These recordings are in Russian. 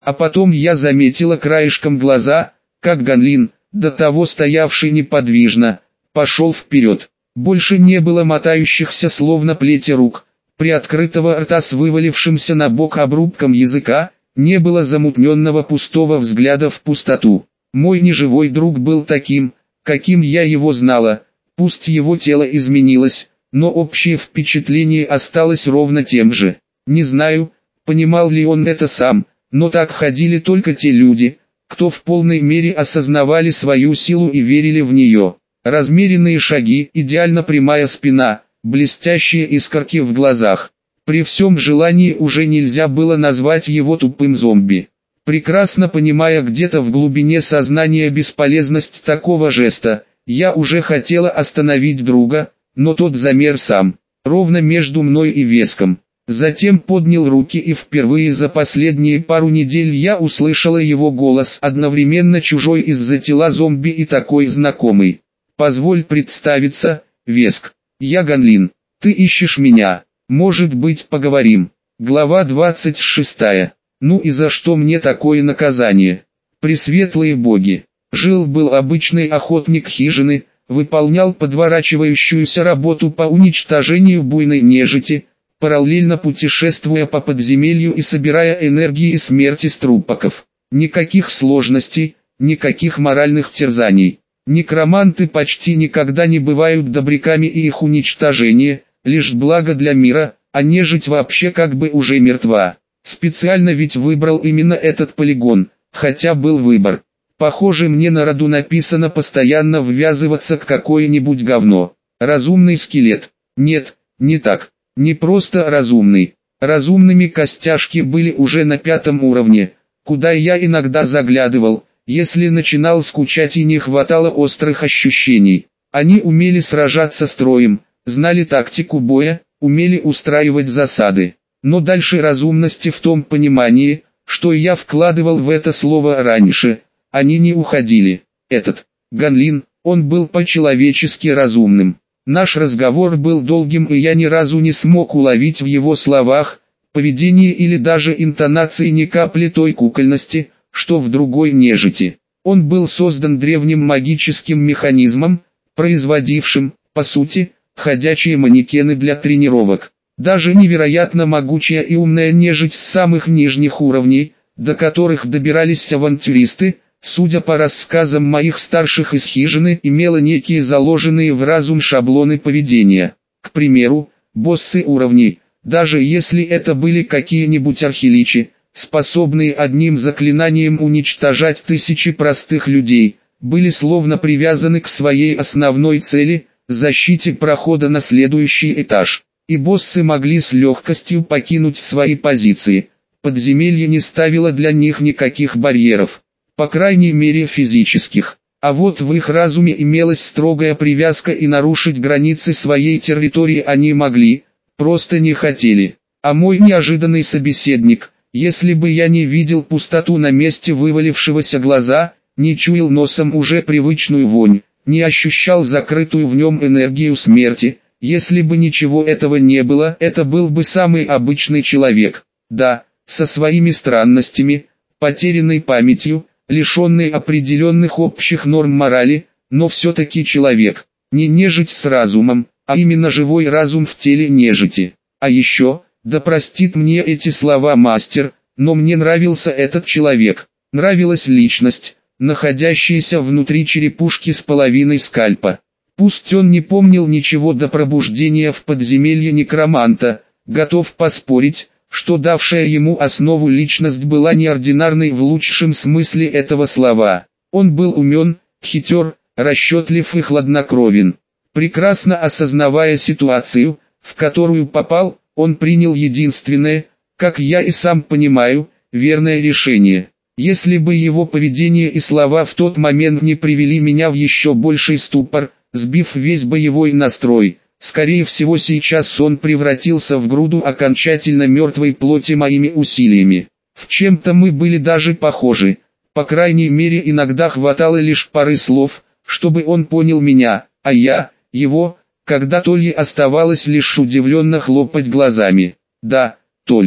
А потом я заметила краешком глаза, как Ганлин, до того стоявший неподвижно, пошел вперед. Больше не было мотающихся словно плети рук, приоткрытого рта с вывалившимся на бок обрубком языка, не было замутненного пустого взгляда в пустоту. Мой неживой друг был таким, каким я его знала, пусть его тело изменилось, но общее впечатление осталось ровно тем же. Не знаю, понимал ли он это сам, но так ходили только те люди, кто в полной мере осознавали свою силу и верили в нее. Размеренные шаги, идеально прямая спина, блестящие искорки в глазах. При всем желании уже нельзя было назвать его тупым зомби. Прекрасно понимая где-то в глубине сознания бесполезность такого жеста, я уже хотела остановить друга, но тот замер сам, ровно между мной и Веском. Затем поднял руки, и впервые за последние пару недель я услышала его голос, одновременно чужой из-за тела зомби и такой знакомый. «Позволь представиться, Веск. Я Ганлин. Ты ищешь меня. Может быть, поговорим?» Глава 26. Ну и за что мне такое наказание? Пресветлые боги. Жил-был обычный охотник хижины, выполнял подворачивающуюся работу по уничтожению буйной нежити, параллельно путешествуя по подземелью и собирая энергии смерти с трупаков. Никаких сложностей, никаких моральных терзаний. Некроманты почти никогда не бывают добряками, и их уничтожение – лишь благо для мира, а нежить вообще как бы уже мертва. Специально ведь выбрал именно этот полигон, хотя был выбор. Похоже, мне на роду написано постоянно ввязываться в какое-нибудь говно. Разумный скелет. Нет, не так. Не просто разумный. Разумными костяшки были уже на 5-м уровне, куда я иногда заглядывал, если начинал скучать и не хватало острых ощущений. Они умели сражаться строем, знали тактику боя, умели устраивать засады. Но дальше разумности в том понимании, что я вкладывал в это слово раньше, они не уходили. Этот Ганлин, он был по-человечески разумным. Наш разговор был долгим, и я ни разу не смог уловить в его словах, поведении или даже интонации ни капли той кукольности, что в другой нежити. Он был создан древним магическим механизмом, производившим, по сути, ходячие манекены для тренировок. Даже невероятно могучая и умная нежить с самых нижних уровней, до которых добирались авантюристы, судя по рассказам моих старших из хижины, имела некие заложенные в разум шаблоны поведения. К примеру, боссы уровней, даже если это были какие-нибудь архиличи, способные одним заклинанием уничтожать тысячи простых людей, были словно привязаны к своей основной цели – защите прохода на следующий этаж. И боссы могли с легкостью покинуть свои позиции. Подземелье не ставило для них никаких барьеров, по крайней мере физических. А вот в их разуме имелась строгая привязка, и нарушить границы своей территории они могли, просто не хотели. А мой неожиданный собеседник, если бы я не видел пустоту на месте вывалившегося глаза, не чуял носом уже привычную вонь, не ощущал закрытую в нем энергию смерти, если бы ничего этого не было, это был бы самый обычный человек. Да, со своими странностями, потерянной памятью, лишенный определенных общих норм морали, но все-таки человек. Не нежить с разумом, а именно живой разум в теле нежити. А еще, да простит мне эти слова мастер, но мне нравился этот человек. Нравилась личность, находящаяся внутри черепушки с половиной скальпа. Пусть он не помнил ничего до пробуждения в подземелье некроманта, готов поспорить, что давшая ему основу личность была неординарной в лучшем смысле этого слова. Он был умен, хитер, расчетлив и хладнокровен. Прекрасно осознавая ситуацию, в которую попал, он принял единственное, как я и сам понимаю, верное решение. Если бы его поведение и слова в тот момент не привели меня в еще больший ступор, сбив весь боевой настрой, скорее всего сейчас он превратился в груду окончательно мертвой плоти моими усилиями. В чем-то мы были даже похожи, по крайней мере иногда хватало лишь пары слов, чтобы он понял меня, а я, его, когда Толье оставалось лишь удивленно хлопать глазами. Да, Толья.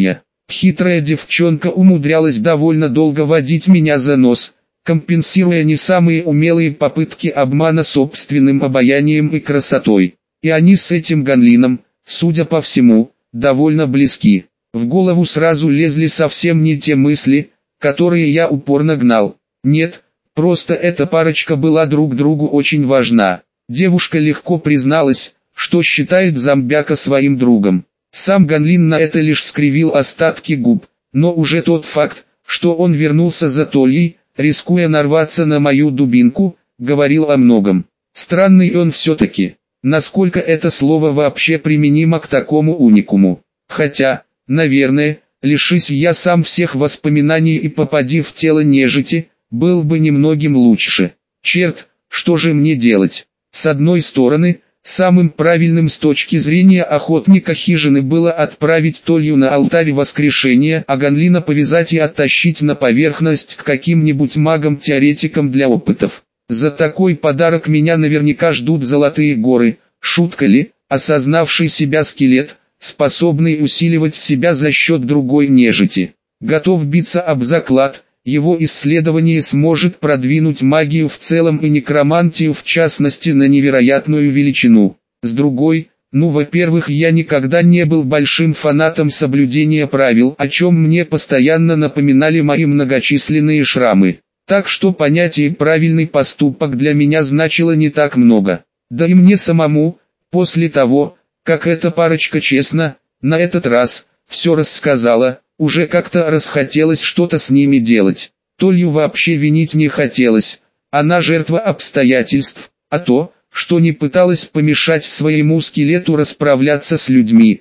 Хитрая девчонка умудрялась довольно долго водить меня за нос, компенсируя не самые умелые попытки обмана собственным обаянием и красотой. И они с этим Ганлином, судя по всему, довольно близки. В голову сразу лезли совсем не те мысли, которые я упорно гнал. Нет, просто эта парочка была друг другу очень важна. Девушка легко призналась, что считает зомбяка своим другом. Сам Ганлин на это лишь скривил остатки губ, но уже тот факт, что он вернулся за Тольей, рискуя нарваться на мою дубинку, говорил о многом. Странный он все-таки. Насколько это слово вообще применимо к такому уникуму? Хотя, наверное, лишись я сам всех воспоминаний и попади в тело нежити, был бы немногим лучше. Черт, что же мне делать? С одной стороны, самым правильным с точки зрения охотника хижины было отправить Толью на алтарь воскрешения, а Ганлина повязать и оттащить на поверхность к каким-нибудь магам-теоретикам для опытов. За такой подарок меня наверняка ждут золотые горы. Шутка ли, осознавший себя скелет, способный усиливать себя за счет другой нежити. Готов биться об заклад, его исследование сможет продвинуть магию в целом и некромантию в частности на невероятную величину. С другой, во-первых, я никогда не был большим фанатом соблюдения правил, о чем мне постоянно напоминали мои многочисленные шрамы. Так что понятие «правильный поступок» для меня значило не так много. Да и мне самому, после того, как эта парочка честно, на этот раз, все рассказала, уже как-то расхотелось что-то с ними делать. Толью вообще винить не хотелось, она жертва обстоятельств, а то, что не пыталась помешать своему скелету расправляться с людьми,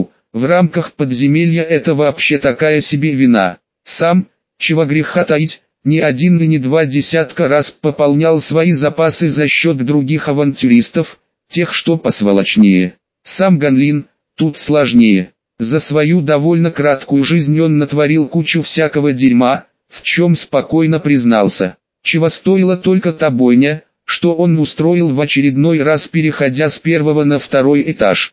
в рамках подземелья это вообще такая себе вина. Сам, чего греха таить, не один и не два десятка раз пополнял свои запасы за счет других авантюристов, тех что посволочнее. Сам Ганлин, тут сложнее. За свою довольно краткую жизнь он натворил кучу всякого дерьма, в чем спокойно признался. Чего стоила только та бойня, что он устроил в очередной раз, переходя с первого на второй этаж.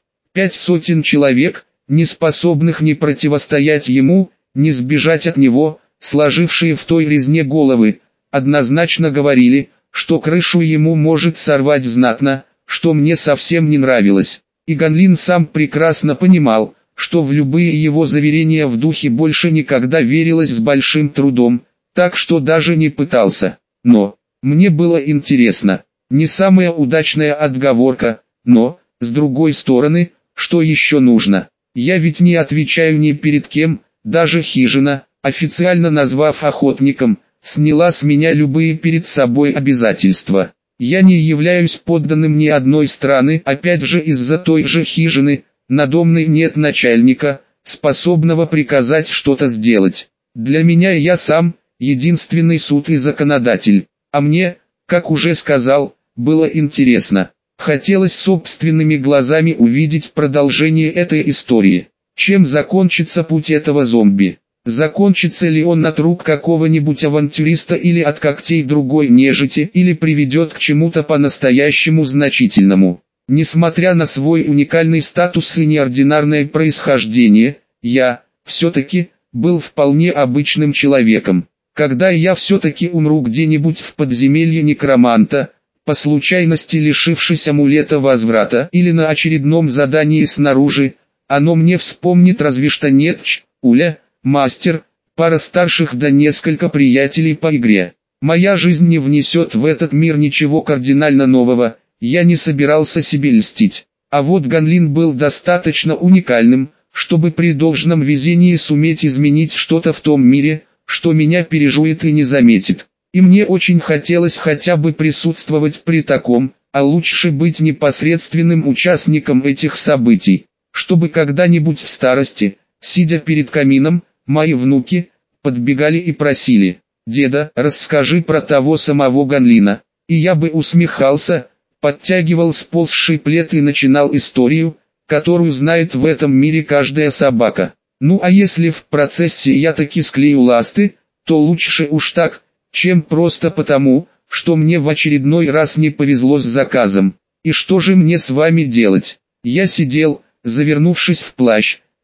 500 человек, не способных ни противостоять ему, ни сбежать от него, сложившие в той резне головы, однозначно говорили, что крышу ему может сорвать знатно, что мне совсем не нравилось. И Ганлин сам прекрасно понимал, что в любые его заверения в духе больше никогда верилось с большим трудом, так что даже не пытался. Но, мне было интересно, не самая удачная отговорка, но, с другой стороны, что еще нужно? Я ведь не отвечаю ни перед кем, даже хижина, официально назвав охотником, сняла с меня любые перед собой обязательства. Я не являюсь подданным ни одной страны, опять же из-за той же хижины, надо мной нет начальника, способного приказать что-то сделать. Для меня я сам, единственный суд и законодатель. А мне, как уже сказал, было интересно. Хотелось собственными глазами увидеть продолжение этой истории. Чем закончится путь этого зомби? Закончится ли он от рук какого-нибудь авантюриста или от когтей другой нежити, или приведет к чему-то по-настоящему значительному? Несмотря на свой уникальный статус и неординарное происхождение, я, все-таки, был вполне обычным человеком. Когда я все-таки умру где-нибудь в подземелье некроманта, по случайности лишившись амулета возврата или на очередном задании снаружи, оно мне вспомнит разве что Нетч, Уля, Мастер, пара старших да несколько приятелей по игре. Моя жизнь не внесет в этот мир ничего кардинально нового, я не собирался себе льстить. А вот Ганлин был достаточно уникальным, чтобы при должном везении суметь изменить что-то в том мире, что меня пережует и не заметит. И мне очень хотелось хотя бы присутствовать при таком, а лучше быть непосредственным участником этих событий, чтобы когда-нибудь в старости, сидя перед камином, мои внуки подбегали и просили: «Деда, расскажи про того самого Ганлина». И я бы усмехался, подтягивал сползший плед и начинал историю, которую знает в этом мире каждая собака. А если в процессе я таки склею ласты, то лучше уж так, чем просто потому, что мне в очередной раз не повезло с заказом. И что же мне с вами делать? Я сидел, завернувшись в плащ,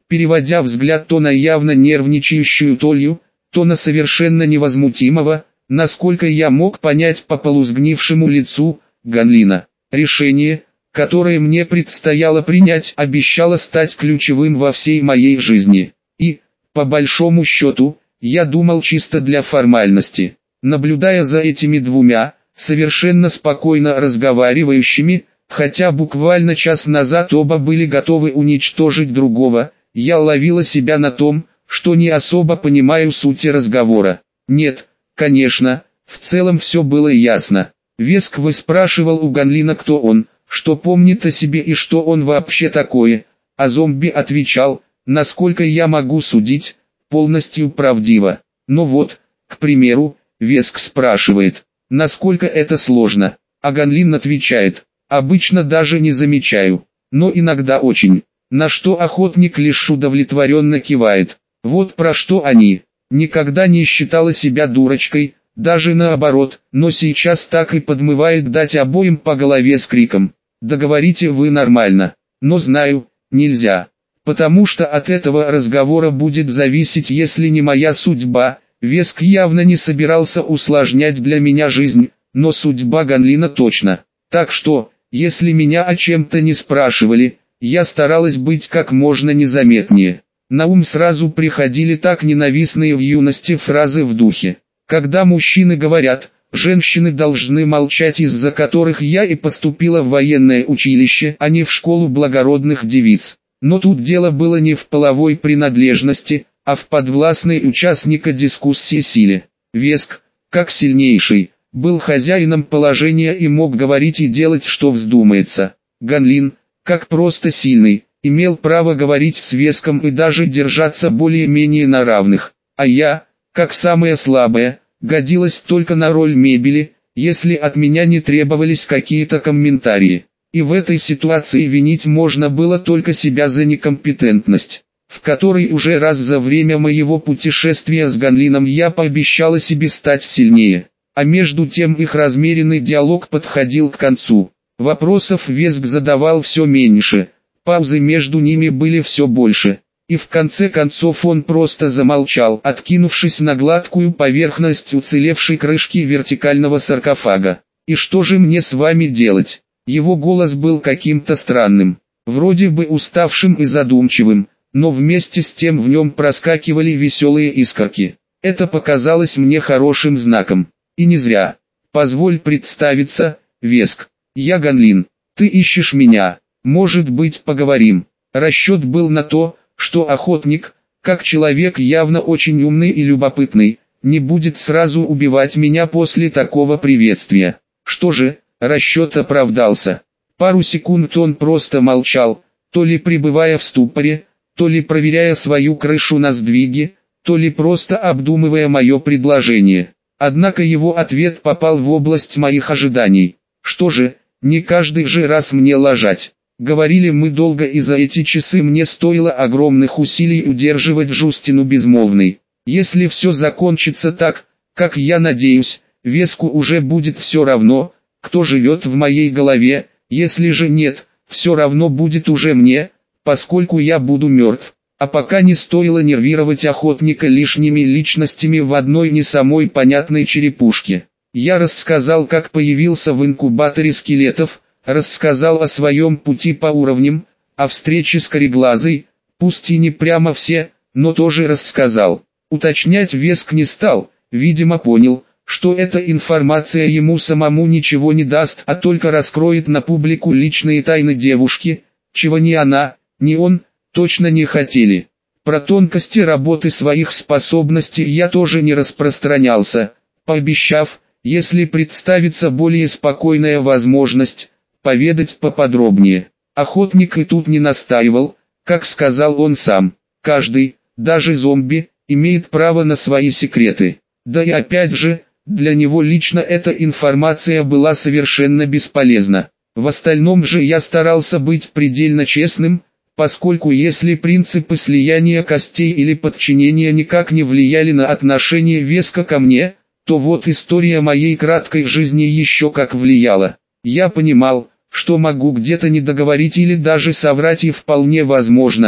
переводя взгляд то на явно нервничающую Толью, то на совершенно невозмутимого, насколько я мог понять по полусгнившему лицу, Ганлина. Решение, которое мне предстояло принять, обещало стать ключевым во всей моей жизни. И, по большому счету, я думал чисто для формальности. Наблюдая за этими двумя, совершенно спокойно разговаривающими, хотя буквально час назад оба были готовы уничтожить другого, я ловила себя на том, что не особо понимаю сути разговора. Нет, конечно, в целом все было ясно. Веск выспрашивал у Ганлина, кто он, что помнит о себе и что он вообще такое, а зомби отвечал, насколько я могу судить, полностью правдиво. Но вот, к примеру, Веск спрашивает, насколько это сложно, а Ганлин отвечает, обычно даже не замечаю, но иногда очень. На что охотник лишь удовлетворенно кивает. Вот про что они. Никогда не считала себя дурочкой, даже наоборот, но сейчас так и подмывает дать обоим по голове с криком. Договорите вы нормально, но знаю, нельзя. Потому что от этого разговора будет зависеть, если не моя судьба. Веск явно не собирался усложнять для меня жизнь, но судьба Ганлина точно. Так что, если меня о чем-то не спрашивали, я старалась быть как можно незаметнее. На ум сразу приходили так ненавистные в юности фразы в духе: когда мужчины говорят, женщины должны молчать, из-за которых я и поступила в военное училище, а не в школу благородных девиц. Но тут дело было не в половой принадлежности, а в подвластной участника дискуссии силе. Веск, как сильнейший, был хозяином положения и мог говорить и делать, что вздумается. Ганлин, как просто сильный, имел право говорить с Веском и даже держаться более-менее на равных. А я, как самая слабая, годилась только на роль мебели, если от меня не требовались какие-то комментарии. И в этой ситуации винить можно было только себя за некомпетентность, в которой уже раз за время моего путешествия с Ганлином я пообещала себе стать сильнее. А между тем их размеренный диалог подходил к концу. Вопросов Веск задавал все меньше, паузы между ними были все больше. И в конце концов он просто замолчал, откинувшись на гладкую поверхность уцелевшей крышки вертикального саркофага. «И что же мне с вами делать?» Его голос был каким-то странным, вроде бы уставшим и задумчивым, но вместе с тем в нем проскакивали веселые искорки. Это показалось мне хорошим знаком. И не зря. «Позволь представиться, Веск. Я Ганлин. Ты ищешь меня. Может быть, поговорим?» Расчет был на то, что охотник, как человек явно очень умный и любопытный, не будет сразу убивать меня после такого приветствия. Что же, расчет оправдался. Пару секунд он просто молчал, то ли пребывая в ступоре, то ли проверяя свою крышу на сдвиге, то ли просто обдумывая мое предложение. Однако его ответ попал в область моих ожиданий. Что же, не каждый же раз мне лажать. Говорили мы долго, и за эти часы мне стоило огромных усилий удерживать Жустину безмолвной. Если все закончится так, как я надеюсь, Веску уже будет все равно, кто живет в моей голове, если же нет, все равно будет уже мне, поскольку я буду мертв. А пока не стоило нервировать охотника лишними личностями в одной не самой понятной черепушке. Я рассказал, как появился в инкубаторе скелетов, рассказал о своем пути по уровням, о встрече с Кореглазой, пусть и не прямо все, но тоже рассказал. Уточнять Веск не стал, видимо понял, что эта информация ему самому ничего не даст, а только раскроет на публику личные тайны девушки, чего ни она, ни он точно не хотели. Про тонкости работы своих способностей я тоже не распространялся, пообещав, если представится более спокойная возможность, поведать поподробнее. Охотник и тут не настаивал, как сказал он сам. Каждый, даже зомби, имеет право на свои секреты. Да и опять же, для него лично эта информация была совершенно бесполезна. В остальном же я старался быть предельно честным, поскольку если принципы слияния костей или подчинения никак не влияли на отношение Веска ко мне, то вот история моей краткой жизни еще как влияла. Я понимал, что могу где-то не договорить или даже соврать, и вполне возможно,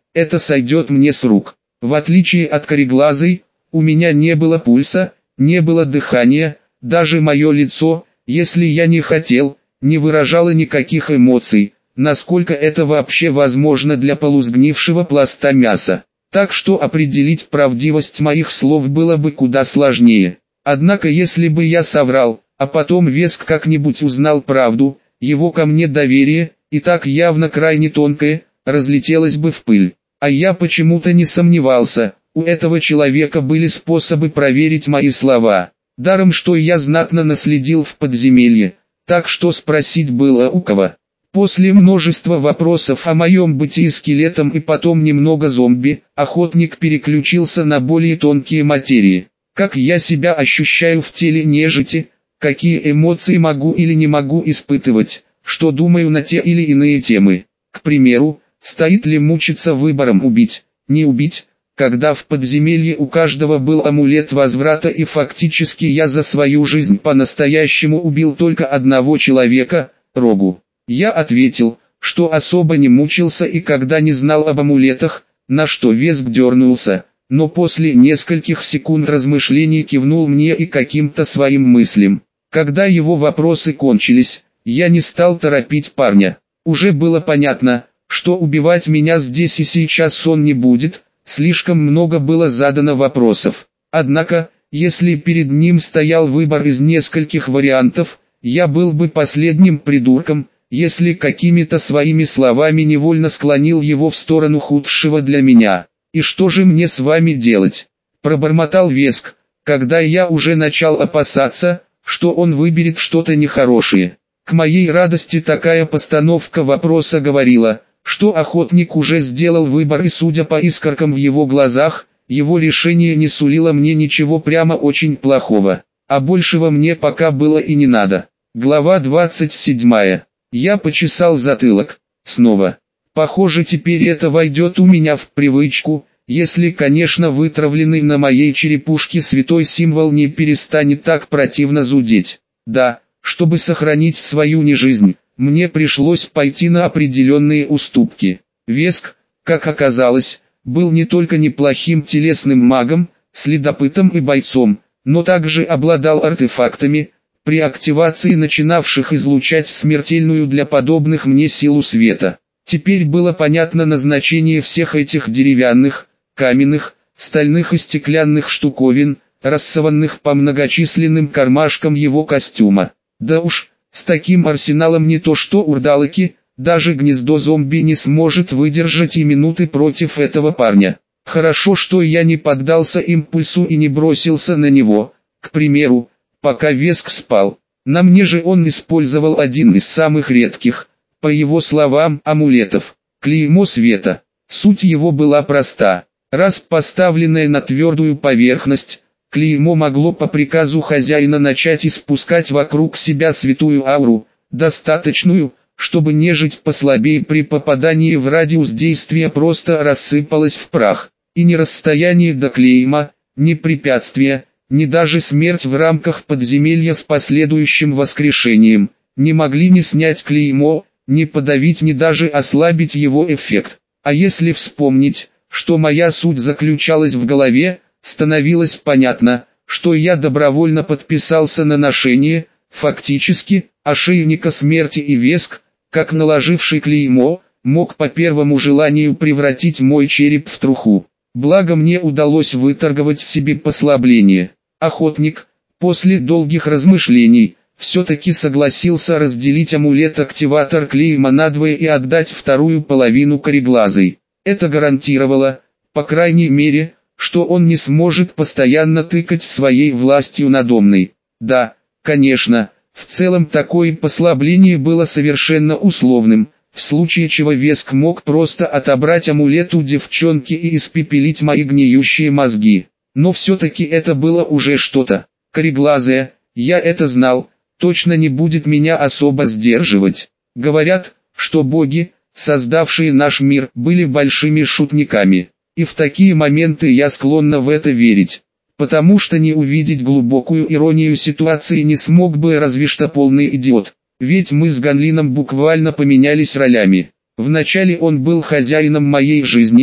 это сойдет мне с рук. В отличие от кореглазой, у меня не было пульса, не было дыхания, даже мое лицо, если я не хотел, не выражало никаких эмоций, насколько это вообще возможно для полусгнившего пласта мяса. Так что определить правдивость моих слов было бы куда сложнее. Однако если бы я соврал, а потом Веск как-нибудь узнал правду, его ко мне доверие, и так явно крайне тонкое, разлетелось бы в пыль. А я почему-то не сомневался, у этого человека были способы проверить мои слова. Даром что я знатно наследил в подземелье, так что спросить было у кого. После множества вопросов о моем бытии скелетом и потом немного зомби, охотник переключился на более тонкие материи. Как я себя ощущаю в теле нежити, какие эмоции могу или не могу испытывать, что думаю на те или иные темы. К примеру, стоит ли мучиться выбором убить, не убить, когда в подземелье у каждого был амулет возврата и фактически я за свою жизнь по-настоящему убил только одного человека, Рогу. Я ответил, что особо не мучился и когда не знал об амулетах, на что Веск дернулся, но после нескольких секунд размышлений кивнул мне и каким-то своим мыслям. Когда его вопросы кончились, я не стал торопить парня. Уже было понятно, что убивать меня здесь и сейчас он не будет, слишком много было задано вопросов. Однако, если перед ним стоял выбор из нескольких вариантов, я был бы последним придурком, если какими-то своими словами невольно склонил его в сторону худшего для меня. «И что же мне с вами делать?» – пробормотал Веск, когда я уже начал опасаться, что он выберет что-то нехорошее. К моей радости такая постановка вопроса говорила, что охотник уже сделал выбор и судя по искоркам в его глазах, его решение не сулило мне ничего прямо очень плохого, а большего мне пока было и не надо. Глава 27. Я почесал затылок. Снова. Похоже, теперь это войдет у меня в привычку, если, конечно, вытравленный на моей черепушке святой символ не перестанет так противно зудеть. Да, чтобы сохранить свою нежизнь, мне пришлось пойти на определенные уступки. Веск, как оказалось, был не только неплохим телесным магом, следопытом и бойцом, но также обладал артефактами, при активации начинавших излучать смертельную для подобных мне силу света. Теперь было понятно назначение всех этих деревянных, каменных, стальных и стеклянных штуковин, рассованных по многочисленным кармашкам его костюма. Да уж, с таким арсеналом не то что урдалаки, даже гнездо зомби не сможет выдержать и минуты против этого парня. Хорошо, что я не поддался импульсу и не бросился на него, к примеру, пока Веск спал. На мне же он использовал один из самых редких, по его словам, амулетов. Клеймо света. Суть его была проста. Раз поставленное на твердую поверхность, клеймо могло по приказу хозяина начать испускать вокруг себя святую ауру, достаточную, чтобы нежить послабее при попадании в радиус действия просто рассыпалась в прах. И ни расстояние до клейма, ни препятствия, ни даже смерть в рамках подземелья с последующим воскрешением, не могли ни снять клеймо, ни подавить, ни даже ослабить его эффект. А если вспомнить, что моя суть заключалась в голове, становилось понятно, что я добровольно подписался на ношение, фактически, ошейника смерти и Веск, как наложивший клеймо, мог по первому желанию превратить мой череп в труху. Благо мне удалось выторговать себе послабление. Охотник, после долгих размышлений, все-таки согласился разделить амулет-активатор клейма надвое и отдать вторую половину кореглазой. Это гарантировало, по крайней мере, что он не сможет постоянно тыкать своей властью надомной. Да, конечно, в целом такое послабление было совершенно условным, в случае чего Веск мог просто отобрать амулет у девчонки и испепелить мои гниющие мозги. Но все-таки это было уже что-то. Кореглазая, я это знал, точно не будет меня особо сдерживать. Говорят, что боги, создавшие наш мир, были большими шутниками. И в такие моменты я склонна в это верить. Потому что не увидеть глубокую иронию ситуации не смог бы разве что полный идиот. Ведь мы с Ганлином буквально поменялись ролями. Вначале он был хозяином моей жизни,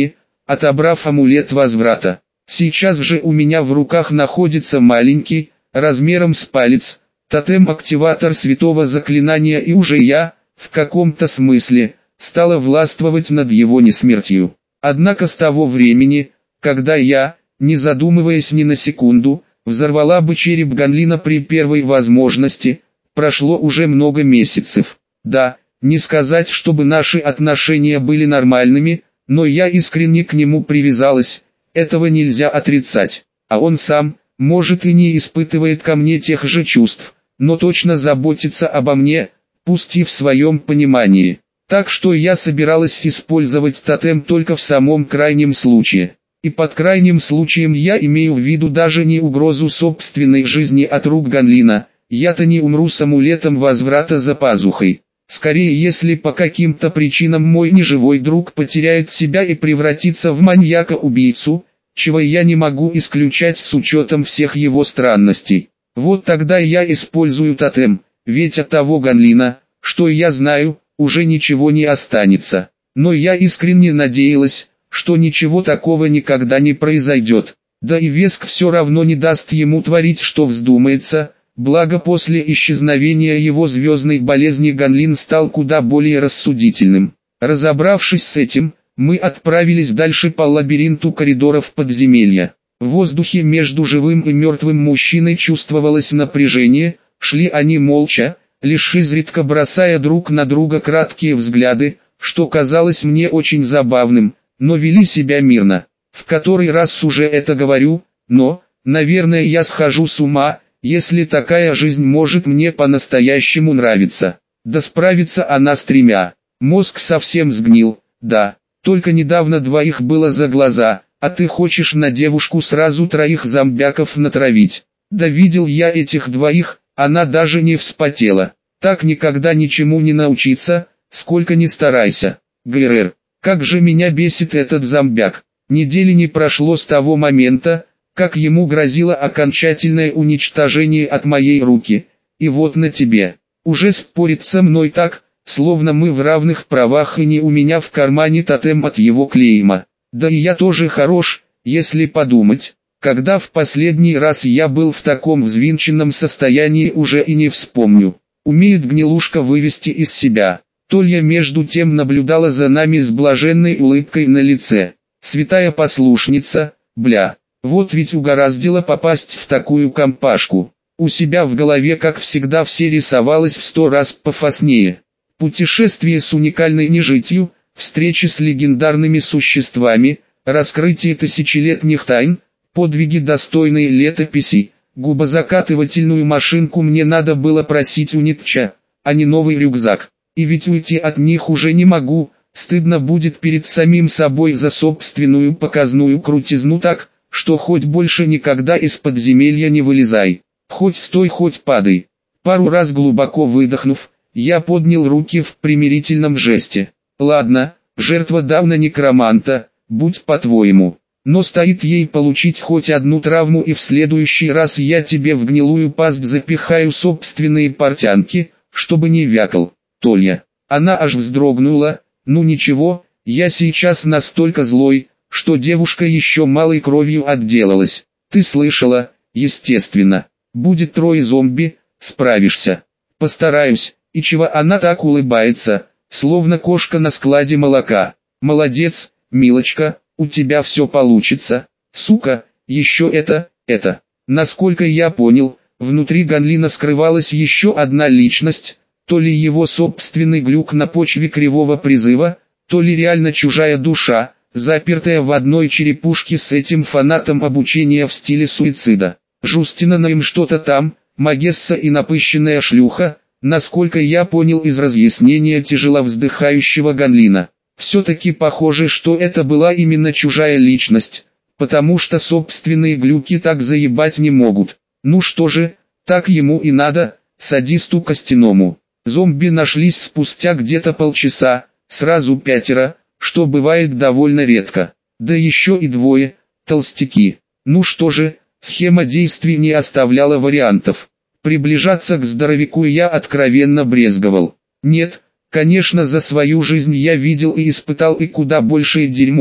отобрав амулет возврата. Сейчас же у меня в руках находится маленький, размером с палец, тотем-активатор святого заклинания, и уже я, в каком-то смысле, стала властвовать над его несмертью. Однако с того времени, когда я, не задумываясь ни на секунду, взорвала бы череп Ганлина при первой возможности, прошло уже много месяцев. Да, не сказать, чтобы наши отношения были нормальными, но я искренне к нему привязалась, этого нельзя отрицать. А он сам, может, и не испытывает ко мне тех же чувств, но точно заботится обо мне, пусть и в своем понимании. Так что я собиралась использовать тотем только в самом крайнем случае. И под крайним случаем я имею в виду даже не угрозу собственной жизни от рук Ганлина, я-то не умру с амулетом возврата за пазухой. Скорее, если по каким-то причинам мой неживой друг потеряет себя и превратится в маньяка-убийцу, чего я не могу исключать с учетом всех его странностей. Вот тогда я использую тотем, ведь от того Ганлина, что я знаю, уже ничего не останется. Но я искренне надеялась, что ничего такого никогда не произойдет. Да и Веск все равно не даст ему творить, что вздумается. Благо после исчезновения его звездной болезни Ганлин стал куда более рассудительным. Разобравшись с этим, мы отправились дальше по лабиринту коридоров подземелья. В воздухе между живым и мертвым мужчиной чувствовалось напряжение, шли они молча, лишь изредка бросая друг на друга краткие взгляды, что казалось мне очень забавным, но вели себя мирно. В который раз уже это говорю, но, наверное, я схожу с ума, если такая жизнь может мне по-настоящему нравиться. Да справится она с тремя. Мозг совсем сгнил, да, только недавно двоих было за глаза, а ты хочешь на девушку сразу троих зомбяков натравить. Да видел я этих двоих, она даже не вспотела. Так никогда ничему не научиться, сколько ни старайся. ГРР, как же меня бесит этот зомбяк. Недели не прошло с того момента, как ему грозило окончательное уничтожение от моей руки, и вот на тебе. Уже спорит со мной так, словно мы в равных правах, и не у меня в кармане тотем от его клейма. Да и я тоже хорош, если подумать. Когда в последний раз я был в таком взвинченном состоянии, уже и не вспомню. Умеет гнилушка вывести из себя. Толья между тем наблюдала за нами с блаженной улыбкой на лице. Святая послушница, бля. Вот ведь угораздило попасть в такую компашку. У себя в голове, как всегда, все рисовалось в 100 раз пофаснее. Путешествие с уникальной нежитью, встречи с легендарными существами, раскрытие тысячелетних тайн, подвиги достойные летописи, губозакатывательную машинку мне надо было просить у Ницше, а не новый рюкзак. И ведь уйти от них уже не могу, стыдно будет перед самим собой за собственную показную крутизну, так что хоть больше никогда из подземелья не вылезай. Хоть стой, хоть падай. Пару раз глубоко выдохнув, я поднял руки в примирительном жесте. Ладно, жертва давно некроманта, будь по-твоему. Но стоит ей получить хоть одну травму, и в следующий раз я тебе в гнилую пасть запихаю собственные портянки, чтобы не вякал. Толья. Она аж вздрогнула. Ну ничего, я сейчас настолько злой, что девушка еще малой кровью отделалась. Ты слышала, естественно. Будет 3 зомби, справишься. Постараюсь. И чего она так улыбается, словно кошка на складе молока. Молодец, милочка, у тебя все получится. Сука, еще это. Насколько я понял, внутри Ганлина скрывалась еще одна личность, то ли его собственный глюк на почве кривого призыва, то ли реально чужая душа, запертая в одной черепушке с этим фанатом обучения в стиле суицида. Жустина на им что-то там, Магесса и напыщенная шлюха, насколько я понял из разъяснения тяжело вздыхающего Ганлина. Все-таки похоже, что это была именно чужая личность, потому что собственные глюки так заебать не могут. Ну что же, так ему и надо, садисту костяному. Зомби нашлись спустя где-то полчаса, сразу 5, что бывает довольно редко. Да еще и 2, толстяки. Ну что же, схема действий не оставляла вариантов. Приближаться к здоровяку я откровенно брезговал. Нет, конечно, за свою жизнь я видел и испытал и куда большее дерьмо,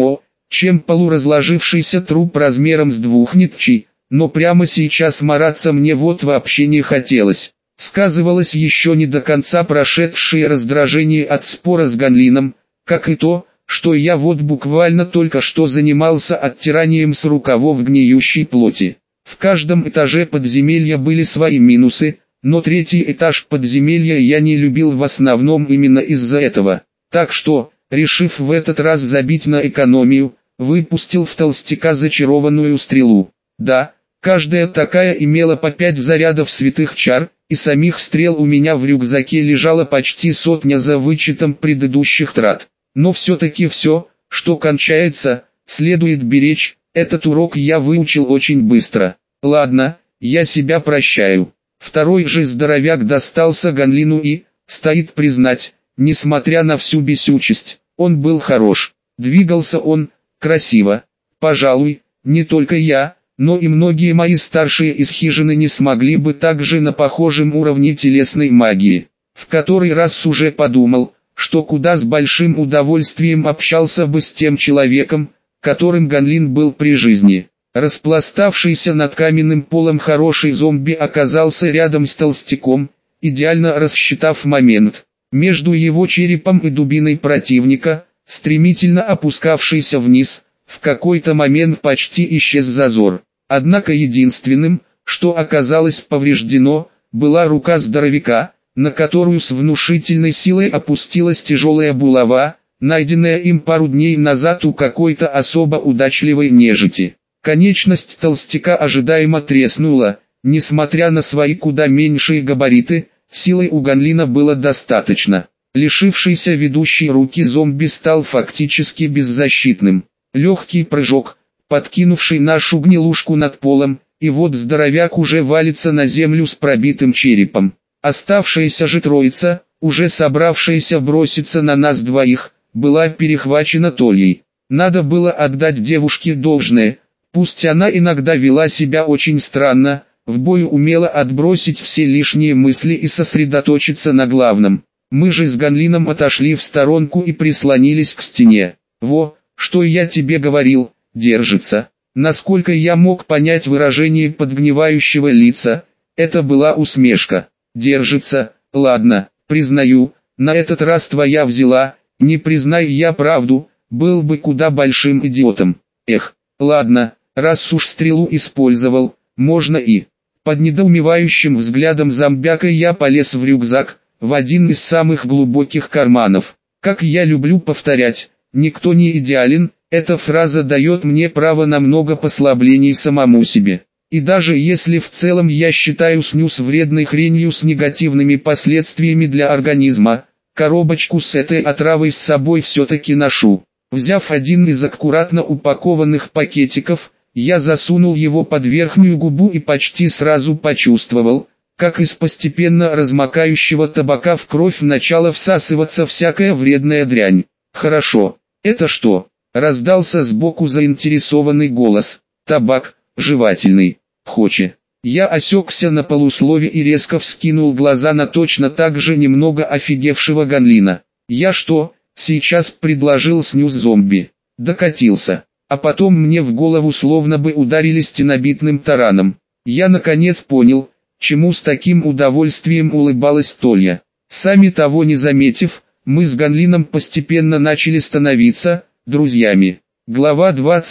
чем полуразложившийся труп размером с двух нитчей, но прямо сейчас мараться мне вот вообще не хотелось. Сказывалось еще не до конца прошедшее раздражение от спора с Ганлином, как и то, что я вот буквально только что занимался оттиранием с рукавов гниющей плоти. В каждом этаже подземелья были свои минусы, но третий этаж подземелья я не любил в основном именно из-за этого. Так что, решив в этот раз забить на экономию, выпустил в толстяка зачарованную стрелу. Да, каждая такая имела по 5 зарядов святых чар, и самих стрел у меня в рюкзаке лежало почти сотня за вычетом предыдущих трат. Но все-таки все, что кончается, следует беречь, этот урок я выучил очень быстро. Ладно, я себя прощаю. Второй же здоровяк достался Ганлину и, стоит признать, несмотря на всю бесючесть, он был хорош. Двигался он красиво. Пожалуй, не только я, но и многие мои старшие из хижины не смогли бы так же на похожем уровне телесной магии. В который раз уже подумал, что куда с большим удовольствием общался бы с тем человеком, которым Ганлин был при жизни. Распластавшийся над каменным полом хороший зомби оказался рядом с толстяком, идеально рассчитав момент. Между его черепом и дубиной противника, стремительно опускавшийся вниз, в какой-то момент почти исчез зазор. Однако единственным, что оказалось повреждено, была рука здоровяка, на которую с внушительной силой опустилась тяжелая булава, найденная им пару дней назад у какой-то особо удачливой нежити. Конечность толстяка ожидаемо треснула, несмотря на свои куда меньшие габариты, силы у Ганлина было достаточно. Лишившийся ведущей руки зомби стал фактически беззащитным. Легкий прыжок, подкинувший нашу гнилушку над полом, и вот здоровяк уже валится на землю с пробитым черепом. Оставшаяся же троица, уже собравшаяся броситься на нас двоих, была перехвачена Тольей. Надо было отдать девушке должное, пусть она иногда вела себя очень странно, в бою умела отбросить все лишние мысли и сосредоточиться на главном. Мы же с Ганлином отошли в сторонку и прислонились к стене. «Во, что я тебе говорил, держится». Насколько я мог понять выражение подгнивающего лица, это была усмешка. «Держится, ладно, признаю, на этот раз твоя взяла, не признай я правду, был бы куда большим идиотом. Эх, ладно, раз уж стрелу использовал, можно и». Под недоумевающим взглядом зомбяка я полез в рюкзак, в один из самых глубоких карманов. Как я люблю повторять, никто не идеален, эта фраза дает мне право на много послаблений самому себе. И даже если в целом я считаю снюс вредной хренью с негативными последствиями для организма, коробочку с этой отравой с собой все-таки ношу. Взяв один из аккуратно упакованных пакетиков, я засунул его под верхнюю губу и почти сразу почувствовал, как из постепенно размокающего табака в кровь начала всасываться всякая вредная дрянь. «Хорошо, это что?» — раздался сбоку заинтересованный голос. «Табак, жевательный, хоче». Я осекся на полуслове и резко вскинул глаза на точно так же немного офигевшего Ганлина. «Я что, сейчас предложил снюс зомби?» Докатился. А потом мне в голову словно бы ударили стенобитным тараном. Я наконец понял, чему с таким удовольствием улыбалась Толья. Сами того не заметив, мы с Ганлином постепенно начали становиться друзьями. Глава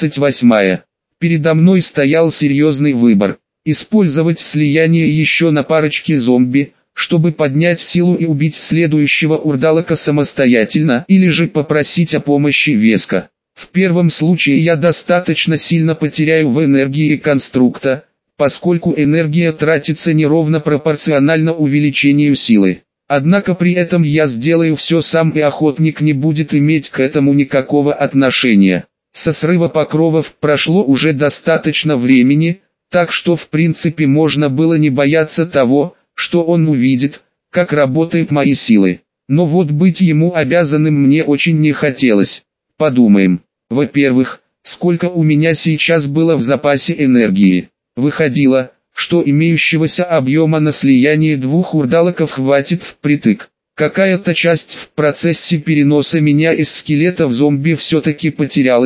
28. Передо мной стоял серьезный выбор. Использовать слияние еще на парочке зомби, чтобы поднять силу и убить следующего урдалака самостоятельно, или же попросить о помощи Веска. В первом случае я достаточно сильно потеряю в энергии конструкта, поскольку энергия тратится неровно пропорционально увеличению силы. Однако при этом я сделаю все сам, и охотник не будет иметь к этому никакого отношения. Со срыва покровов прошло уже достаточно времени, так что в принципе можно было не бояться того, что он увидит, как работают мои силы. Но вот быть ему обязанным мне очень не хотелось. Подумаем. Во-первых, сколько у меня сейчас было в запасе энергии. Выходило, что имеющегося объема на слияние двух урдалаков хватит впритык. Какая-то часть в процессе переноса меня из скелета в зомби все-таки потерялась,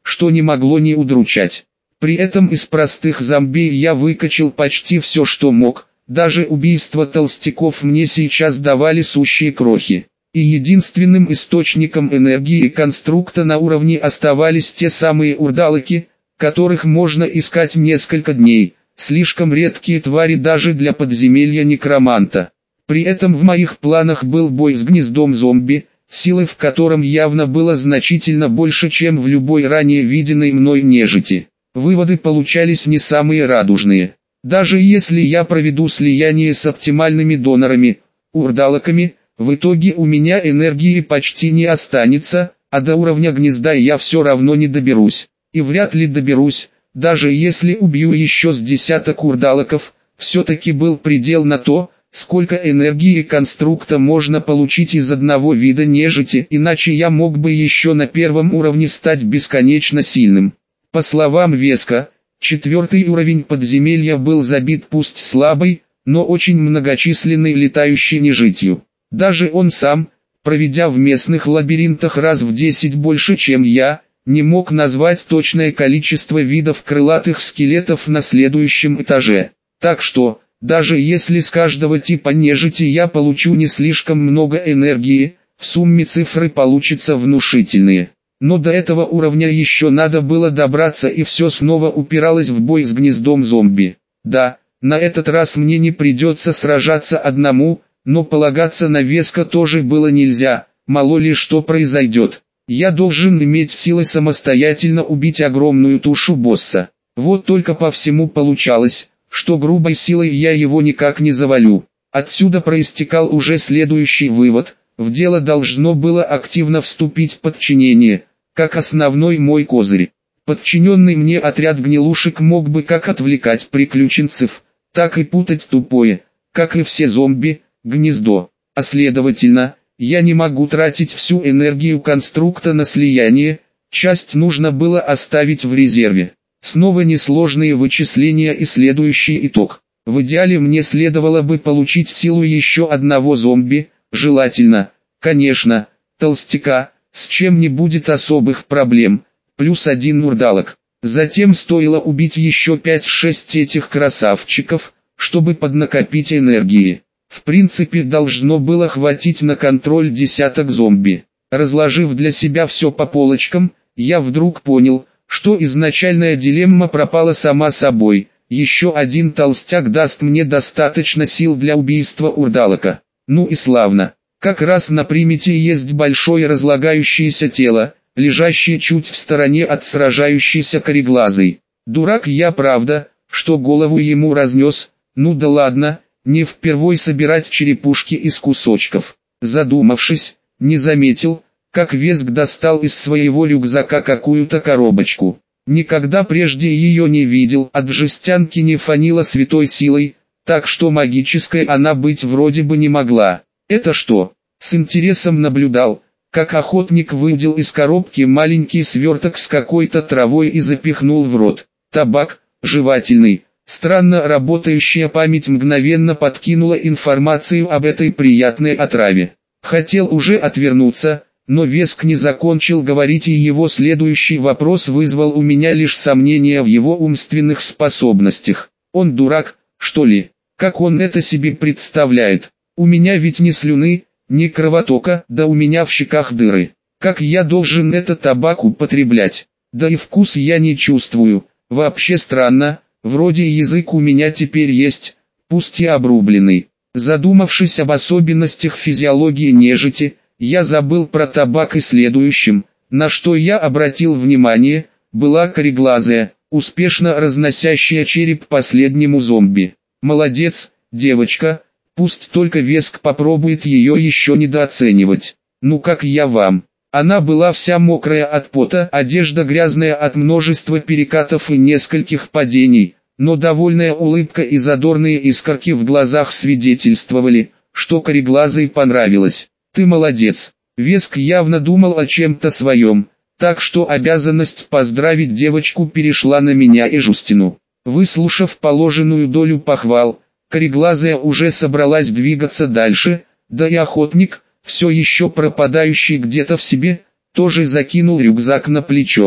что не могло не удручать. При этом из простых зомби я выкачал почти все, что мог, даже убийства толстяков мне сейчас давали сущие крохи. И единственным источником энергии конструкта на уровне оставались те самые урдалаки, которых можно искать несколько дней, слишком редкие твари даже для подземелья некроманта. При этом в моих планах был бой с гнездом зомби, силы в котором явно было значительно больше, чем в любой ранее виденной мной нежити. Выводы получались не самые радужные. Даже если я проведу слияние с оптимальными донорами, урдалаками, в итоге у меня энергии почти не останется, а до уровня гнезда я все равно не доберусь. И вряд ли доберусь, даже если убью еще с десяток урдалаков, все-таки был предел на то, сколько энергии конструкта можно получить из одного вида нежити, иначе я мог бы еще на первом уровне стать бесконечно сильным. По словам Веска, 4-й уровень подземелья был забит пусть слабой, но очень многочисленной летающей нежитью. Даже он сам, проведя в местных лабиринтах раз в 10 больше чем я, не мог назвать точное количество видов крылатых скелетов на следующем этаже. Так что, даже если с каждого типа нежити я получу не слишком много энергии, в сумме цифры получатся внушительные. Но до этого уровня еще надо было добраться, и все снова упиралось в бой с гнездом зомби. Да, на этот раз мне не придется сражаться одному, но полагаться на Веска тоже было нельзя, мало ли что произойдет. Я должен иметь силы самостоятельно убить огромную тушу босса. Вот только по всему получалось, что грубой силой я его никак не завалю. Отсюда проистекал уже следующий вывод: в дело должно было активно вступить подчинение, как основной мой козырь. Подчиненный мне отряд гнилушек мог бы как отвлекать приключенцев, так и путать тупое, как и все зомби, гнездо. А следовательно, я не могу тратить всю энергию конструкта на слияние, часть нужно было оставить в резерве. Снова несложные вычисления и следующий итог. В идеале мне следовало бы получить силу еще одного зомби, желательно, конечно, толстяка, с чем не будет особых проблем, плюс один урдалак. Затем стоило убить еще 5-6 этих красавчиков, чтобы поднакопить энергии. В принципе, должно было хватить на контроль десяток зомби. Разложив для себя все по полочкам, я вдруг понял, что изначальная дилемма пропала сама собой. Еще один толстяк даст мне достаточно сил для убийства урдалака. Ну и славно. Как раз на примете есть большое разлагающееся тело, лежащее чуть в стороне от сражающейся кореглазой. Дурак я, правда, что голову ему разнес. Ну да ладно, не впервой собирать черепушки из кусочков. Задумавшись, не заметил, как Веск достал из своего рюкзака какую-то коробочку. Никогда прежде ее не видел, от жестянки не фанило святой силой, так что магической она быть вроде бы не могла. Это что? С интересом наблюдал, как охотник выудил из коробки маленький сверток с какой-то травой и запихнул в рот. Табак, жевательный. Странно работающая память мгновенно подкинула информацию об этой приятной отраве. Хотел уже отвернуться, но Веск не закончил говорить, и его следующий вопрос вызвал у меня лишь сомнения в его умственных способностях. Он дурак, что ли? Как он это себе представляет? У меня ведь ни слюны, ни кровотока, да у меня в щеках дыры. Как я должен этот табак употреблять? Да и вкус я не чувствую. Вообще странно. Вроде язык у меня теперь есть, пусть и обрубленный. Задумавшись об особенностях физиологии нежити, я забыл про табак, и следующим, на что я обратил внимание, была кореглазая, успешно разносящая череп последнему зомби. Молодец, девочка, пусть только Веск попробует ее еще недооценивать. Ну как я вам? Она была вся мокрая от пота, одежда грязная от множества перекатов и нескольких падений, но довольная улыбка и задорные искорки в глазах свидетельствовали, что кореглазой понравилось. Ты молодец. Веск явно думал о чем-то своем, так что обязанность поздравить девочку перешла на меня и Жустину. Выслушав положенную долю похвал, кореглазая уже собралась двигаться дальше, да и охотник, все еще пропадающий где-то в себе, тоже закинул рюкзак на плечо.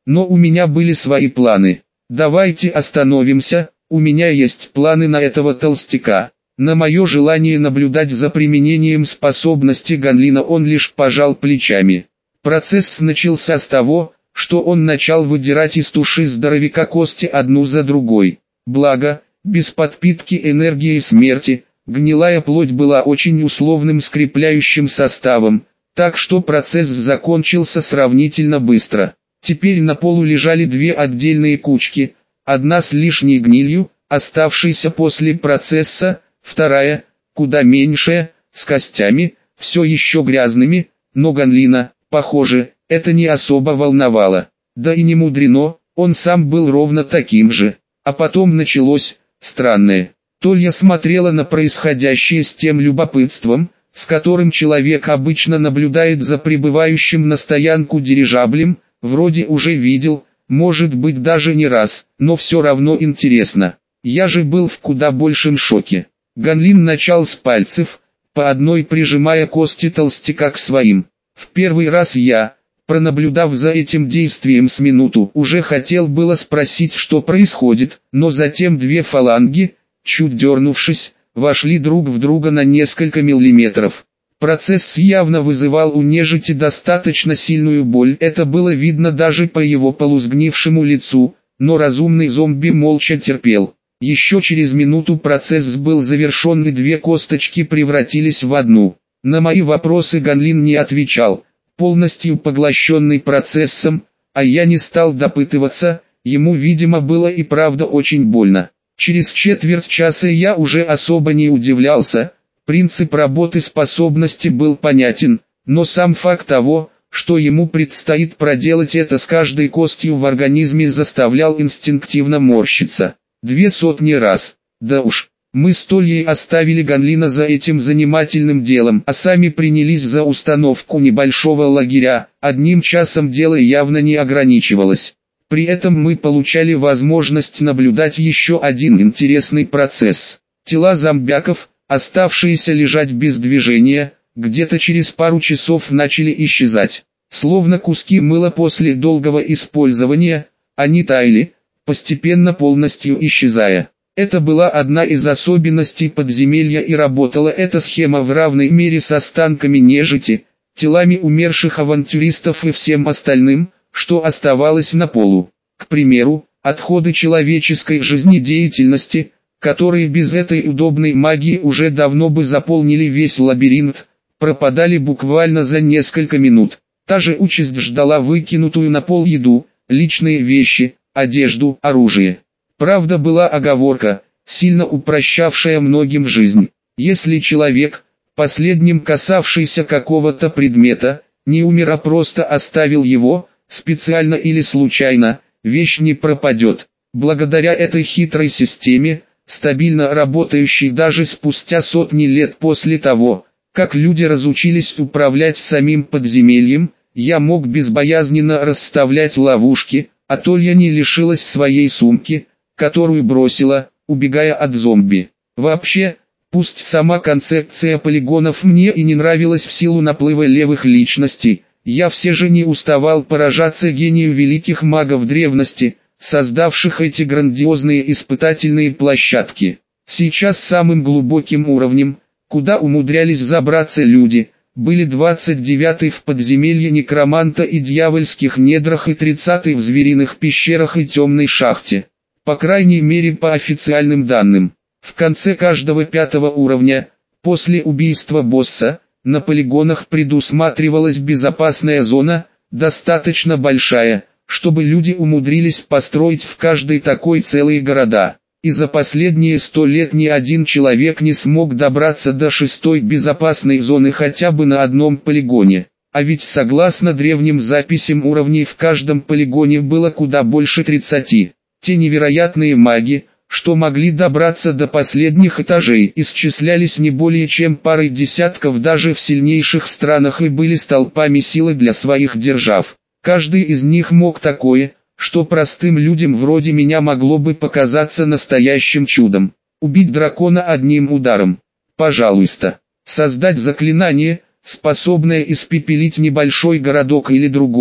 Но у меня были свои планы. Давайте остановимся, у меня есть планы на этого толстяка. На мое желание наблюдать за применением способности Ганлина он лишь пожал плечами. Процесс начался с того, что он начал выдирать из туши здоровяка кости одну за другой. Благо, без подпитки энергии смерти, гнилая плоть была очень условным скрепляющим составом, так что процесс закончился сравнительно быстро. Теперь на полу лежали две отдельные кучки, одна с лишней гнилью, оставшейся после процесса, вторая, куда меньшая, с костями, все еще грязными, но Ганлина, похоже, это не особо волновало. Да и не мудрено, он сам был ровно таким же. А потом началось странное. Толья смотрела на происходящее с тем любопытством, с которым человек обычно наблюдает за прибывающим на стоянку дирижаблем, вроде уже видел, может быть даже не раз, но все равно интересно. Я же был в куда большем шоке. Ганлин начал с пальцев, по одной прижимая кости толстяка к своим. В первый раз я, пронаблюдав за этим действием с минуту, уже хотел было спросить, что происходит, но затем две фаланги, чуть дернувшись, вошли друг в друга на несколько миллиметров. Процесс явно вызывал у нежити достаточно сильную боль, это было видно даже по его полусгнившему лицу, но разумный зомби молча терпел. Еще через минуту процесс был завершен и две косточки превратились в одну. На мои вопросы Ганлин не отвечал, полностью поглощенный процессом, а я не стал допытываться, ему видимо было и правда очень больно. Через четверть часа я уже особо не удивлялся. Принцип работы способности был понятен, но сам факт того, что ему предстоит проделать это с каждой костью в организме, заставлял инстинктивно морщиться. 200 раз. Да уж, мы с Тольей оставили Ганлина за этим занимательным делом, а сами принялись за установку небольшого лагеря. Одним часом дело явно не ограничивалось. При этом мы получали возможность наблюдать еще один интересный процесс. Тела зомбяков, оставшиеся лежать без движения, где-то через пару часов начали исчезать. Словно куски мыла после долгого использования, они таяли, постепенно полностью исчезая. Это была одна из особенностей подземелья, и работала эта схема в равной мере с останками нежити, телами умерших авантюристов и всем остальным, что оставалось на полу. К примеру, отходы человеческой жизнедеятельности, которые без этой удобной магии уже давно бы заполнили весь лабиринт, пропадали буквально за несколько минут. Та же участь ждала выкинутую на пол еду, личные вещи, одежду, оружие. Правда, была оговорка, сильно упрощавшая многим жизнь. Если человек, последним касавшийся какого-то предмета, не умер, а просто оставил его, специально или случайно, вещь не пропадет. Благодаря этой хитрой системе, стабильно работающей даже спустя сотни лет после того, как люди разучились управлять самим подземельем, я мог безбоязненно расставлять ловушки, а Толья не лишилась своей сумки, которую бросила, убегая от зомби. Вообще, пусть сама концепция полигонов мне и не нравилась в силу наплыва левых личностей, я все же не уставал поражаться гению великих магов древности, создавших эти грандиозные испытательные площадки. Сейчас самым глубоким уровнем, куда умудрялись забраться люди, были 29-й в подземелье некроманта и дьявольских недрах и 30-й в звериных пещерах и темной шахте. По крайней мере по официальным данным. В конце каждого 5-го уровня, после убийства босса, на полигонах предусматривалась безопасная зона, достаточно большая, чтобы люди умудрились построить в каждой такой целые города. И за последние 100 лет ни один человек не смог добраться до 6-й безопасной зоны хотя бы на одном полигоне. А ведь согласно древним записям уровней в каждом полигоне было куда больше 30. Те невероятные маги, что могли добраться до последних этажей, исчислялись не более чем парой десятков даже в сильнейших странах и были столпами силы для своих держав. Каждый из них мог такое, что простым людям вроде меня могло бы показаться настоящим чудом. Убить дракона одним ударом. Пожалуйста. Создать заклинание, способное испепелить небольшой городок или другое,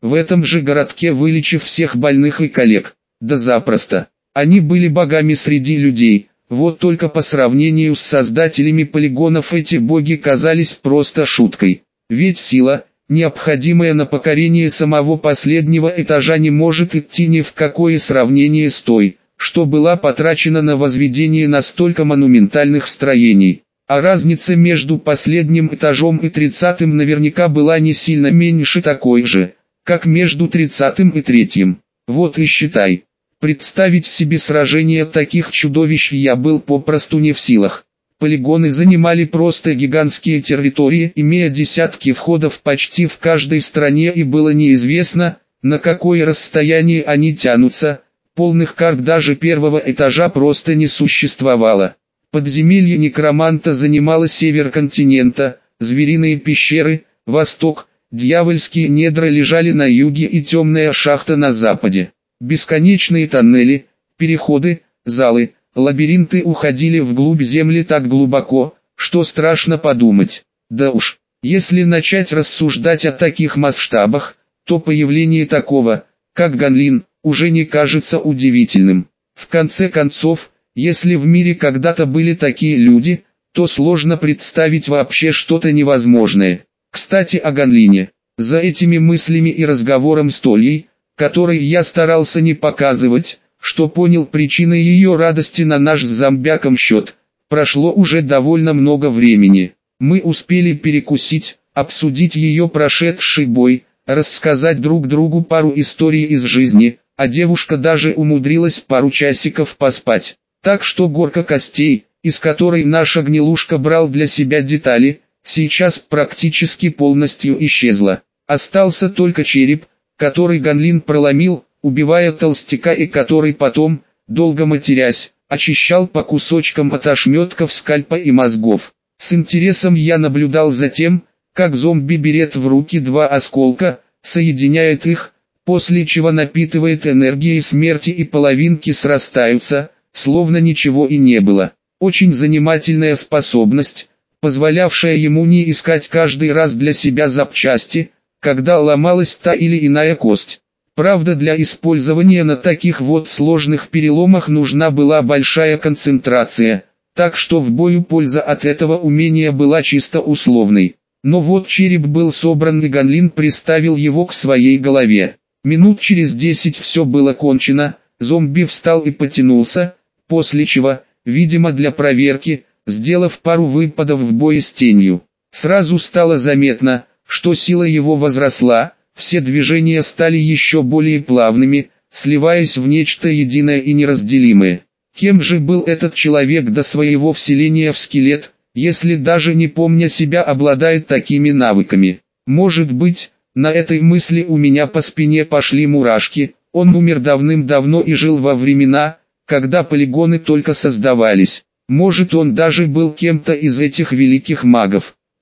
в этом же городке вылечив всех больных и коллег. Да запросто. Они были богами среди людей, вот только по сравнению с создателями полигонов эти боги казались просто шуткой. Ведь сила, необходимая на покорение самого последнего этажа, не может идти ни в какое сравнение с той, что была потрачена на возведение настолько монументальных строений. А разница между последним этажом и 30-м наверняка была не сильно меньше такой же, как между 30-м и 3-м. Вот и считай. Представить себе сражение таких чудовищ я был попросту не в силах. Полигоны занимали просто гигантские территории, имея десятки входов почти в каждой стране, и было неизвестно, на какое расстояние они тянутся. Полных карт даже первого этажа просто не существовало. Подземелье некроманта занимало север континента, звериные пещеры, восток, дьявольские недра лежали на юге и темная шахта на западе. Бесконечные тоннели, переходы, залы, лабиринты уходили вглубь земли так глубоко, что страшно подумать. Да уж, если начать рассуждать о таких масштабах, то появление такого, как Ганлин, уже не кажется удивительным. В конце концов, если в мире когда-то были такие люди, то сложно представить вообще что-то невозможное. Кстати, о Ганлине. За этими мыслями и разговором с Толей, который я старался не показывать, что понял причины ее радости на наш с зомбяком счет, прошло уже довольно много времени. Мы успели перекусить, обсудить ее прошедший бой, рассказать друг другу пару историй из жизни, а девушка даже умудрилась пару часиков поспать. Так что горка костей, из которой наша гнилушка брал для себя детали, сейчас практически полностью исчезла. Остался только череп, который Ганлин проломил, убивая толстяка, и который потом, долго матерясь, очищал по кусочкам от ошметков скальпа и мозгов. С интересом я наблюдал за тем, как зомби берет в руки два осколка, соединяет их, после чего напитывает энергией смерти, и половинки срастаются, словно ничего и не было. Очень занимательная способность, позволявшая ему не искать каждый раз для себя запчасти, когда ломалась та или иная кость. Правда, для использования на таких вот сложных переломах нужна была большая концентрация, так что в бою польза от этого умения была чисто условной. Но вот череп был собран, и Ганлин приставил его к своей голове. Минут через 10 все было кончено, зомби встал и потянулся, после чего, видимо для проверки, сделав пару выпадов в бой с тенью. Сразу стало заметно, что сила его возросла, все движения стали еще более плавными, сливаясь в нечто единое и неразделимое. Кем же был этот человек до своего вселения в скелет, если даже не помня себя обладает такими навыками? Может быть, на этой мысли у меня по спине пошли мурашки. Он умер давным-давно и жил во времена, когда полигоны только создавались. Может, он даже был кем-то из этих великих магов.